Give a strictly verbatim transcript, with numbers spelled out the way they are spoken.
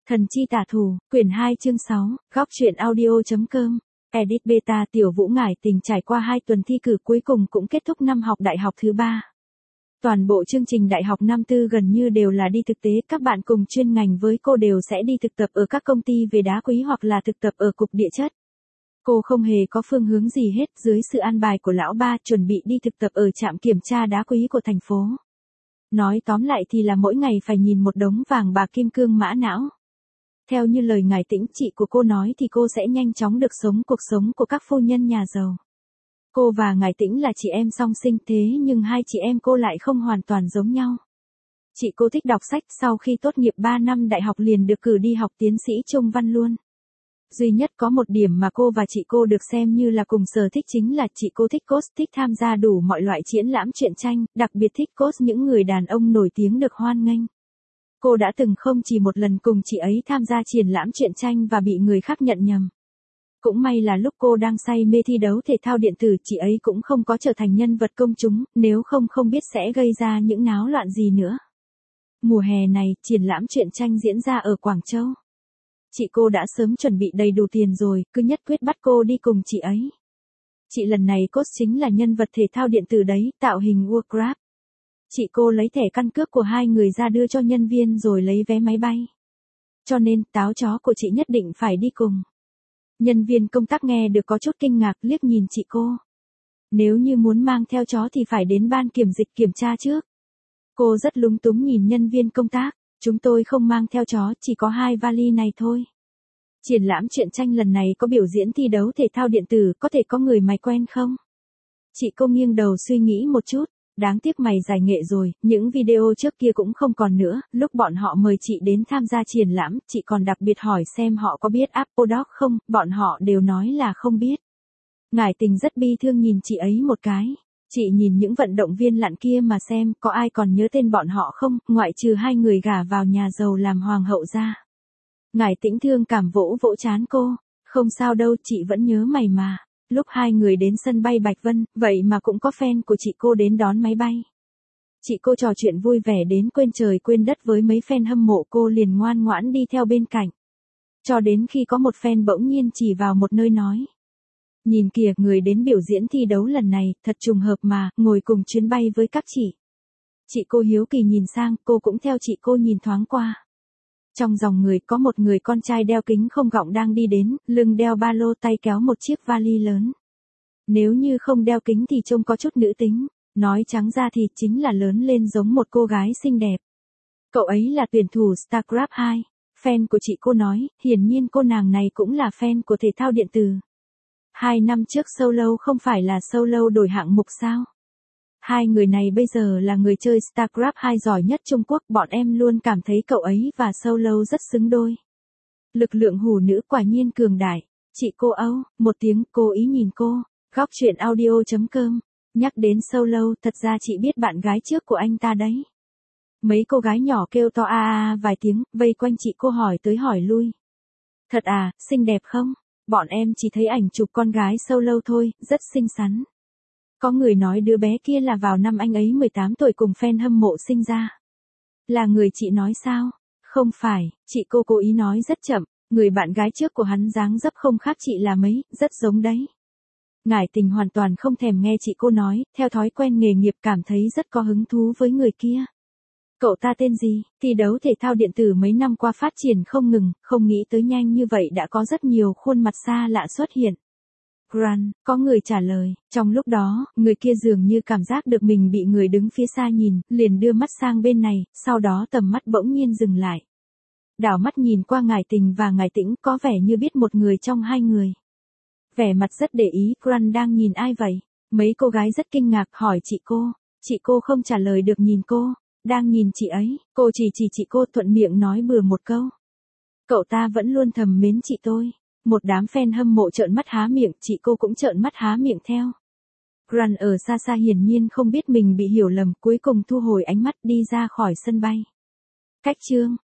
Thần chi tả thủ, quyển hai chương sáu, góc truyện audio.com. Edit beta Tiểu Vũ ngải tình trải qua hai tuần thi cử cuối cùng cũng kết thúc năm học đại học thứ ba. Toàn bộ chương trình đại học năm tư gần như đều là đi thực tế, các bạn cùng chuyên ngành với cô đều sẽ đi thực tập ở các công ty về đá quý hoặc là thực tập ở cục địa chất. Cô không hề có phương hướng gì hết, dưới sự an bài của lão ba chuẩn bị đi thực tập ở trạm kiểm tra đá quý của thành phố. Nói tóm lại thì là mỗi ngày phải nhìn một đống vàng bạc kim cương mã não. Theo như lời ngài Tĩnh chị của cô nói thì cô sẽ nhanh chóng được sống cuộc sống của các phu nhân nhà giàu. Cô và ngài Tĩnh là chị em song sinh thế nhưng hai chị em cô lại không hoàn toàn giống nhau. Chị cô thích đọc sách, sau khi tốt nghiệp ba năm đại học liền được cử đi học tiến sĩ Trung văn luôn. Duy nhất có một điểm mà cô và chị cô được xem như là cùng sở thích chính là chị cô thích cos, thích tham gia đủ mọi loại triển lãm truyện tranh, đặc biệt thích cos những người đàn ông nổi tiếng được hoan nghênh. Cô đã từng không chỉ một lần cùng chị ấy tham gia triển lãm truyện tranh và bị người khác nhận nhầm. Cũng may là lúc cô đang say mê thi đấu thể thao điện tử chị ấy cũng không có trở thành nhân vật công chúng, nếu không không biết sẽ gây ra những náo loạn gì nữa. Mùa hè này, triển lãm truyện tranh diễn ra ở Quảng Châu. Chị cô đã sớm chuẩn bị đầy đủ tiền rồi, cứ nhất quyết bắt cô đi cùng chị ấy. Chị lần này cốt chính là nhân vật thể thao điện tử đấy, tạo hình Warcraft. Chị cô lấy thẻ căn cước của hai người ra đưa cho nhân viên rồi lấy vé máy bay. Cho nên, táo chó của chị nhất định phải đi cùng. Nhân viên công tác nghe được có chút kinh ngạc liếc nhìn chị cô. Nếu như muốn mang theo chó thì phải đến ban kiểm dịch kiểm tra trước. Cô rất lúng túng nhìn nhân viên công tác. Chúng tôi không mang theo chó, chỉ có hai vali này thôi. Triển lãm truyện tranh lần này có biểu diễn thi đấu thể thao điện tử, có thể có người mày quen không? Chị cô nghiêng đầu suy nghĩ một chút, đáng tiếc mày giải nghệ rồi, những video trước kia cũng không còn nữa, lúc bọn họ mời chị đến tham gia triển lãm, chị còn đặc biệt hỏi xem họ có biết Apple Dog không, bọn họ đều nói là không biết. Ngải tình rất bi thương nhìn chị ấy một cái. Chị nhìn những vận động viên lặn kia mà xem có ai còn nhớ tên bọn họ không, ngoại trừ hai người gả vào nhà giàu làm hoàng hậu ra. Ngải Tĩnh thương cảm vỗ vỗ trán cô, không sao đâu, chị vẫn nhớ mày mà. Lúc hai người đến sân bay Bạch Vân, vậy mà cũng có fan của chị cô đến đón máy bay. Chị cô trò chuyện vui vẻ đến quên trời quên đất với mấy fan hâm mộ cô liền ngoan ngoãn đi theo bên cạnh. Cho đến khi có một fan bỗng nhiên chỉ vào một nơi nói. Nhìn kìa, người đến biểu diễn thi đấu lần này, thật trùng hợp mà, ngồi cùng chuyến bay với các chị. Chị cô hiếu kỳ nhìn sang, cô cũng theo chị cô nhìn thoáng qua. Trong dòng người có một người con trai đeo kính không gọng đang đi đến, lưng đeo ba lô tay kéo một chiếc vali lớn. Nếu như không đeo kính thì trông có chút nữ tính, nói trắng ra thì chính là lớn lên giống một cô gái xinh đẹp. Cậu ấy là tuyển thủ StarCraft hai, fan của chị cô nói, hiển nhiên cô nàng này cũng là fan của thể thao điện tử. Hai năm trước Solo không phải là Solo đổi hạng mục sao? Hai người này bây giờ là người chơi StarCraft hai giỏi nhất Trung Quốc, bọn em luôn cảm thấy cậu ấy và Solo rất xứng đôi. Lực lượng hủ nữ quả nhiên cường đại. Chị cô Âu, một tiếng cố ý nhìn cô, góc truyện audio.com, nhắc đến Solo, thật ra chị biết bạn gái trước của anh ta đấy. Mấy cô gái nhỏ kêu to a a vài tiếng, vây quanh chị cô hỏi tới hỏi lui. Thật à, xinh đẹp không? Bọn em chỉ thấy ảnh chụp con gái Solo thôi, rất xinh xắn. Có người nói đứa bé kia là vào năm anh ấy mười tám tuổi cùng fan hâm mộ sinh ra. Là người chị nói sao? Không phải, chị cô cố ý nói rất chậm, người bạn gái trước của hắn dáng dấp không khác chị là mấy, rất giống đấy. Ngải tình hoàn toàn không thèm nghe chị cô nói, theo thói quen nghề nghiệp cảm thấy rất có hứng thú với người kia. Cậu ta tên gì? Thi đấu thể thao điện tử mấy năm qua phát triển không ngừng, không nghĩ tới nhanh như vậy đã có rất nhiều khuôn mặt xa lạ xuất hiện. Gran, có người trả lời, trong lúc đó, người kia dường như cảm giác được mình bị người đứng phía xa nhìn, liền đưa mắt sang bên này, sau đó tầm mắt bỗng nhiên dừng lại. Đảo mắt nhìn qua Ngải tình và Ngải Tĩnh, có vẻ như biết một người trong hai người. Vẻ mặt rất để ý, Gran đang nhìn ai vậy? Mấy cô gái rất kinh ngạc hỏi chị cô, chị cô không trả lời được nhìn cô. Đang nhìn chị ấy, cô chỉ chỉ chị cô thuận miệng nói bừa một câu. Cậu ta vẫn luôn thầm mến chị tôi. Một đám fan hâm mộ trợn mắt há miệng, chị cô cũng trợn mắt há miệng theo. Gran ở xa xa hiển nhiên không biết mình bị hiểu lầm, cuối cùng thu hồi ánh mắt đi ra khỏi sân bay. Cách chương,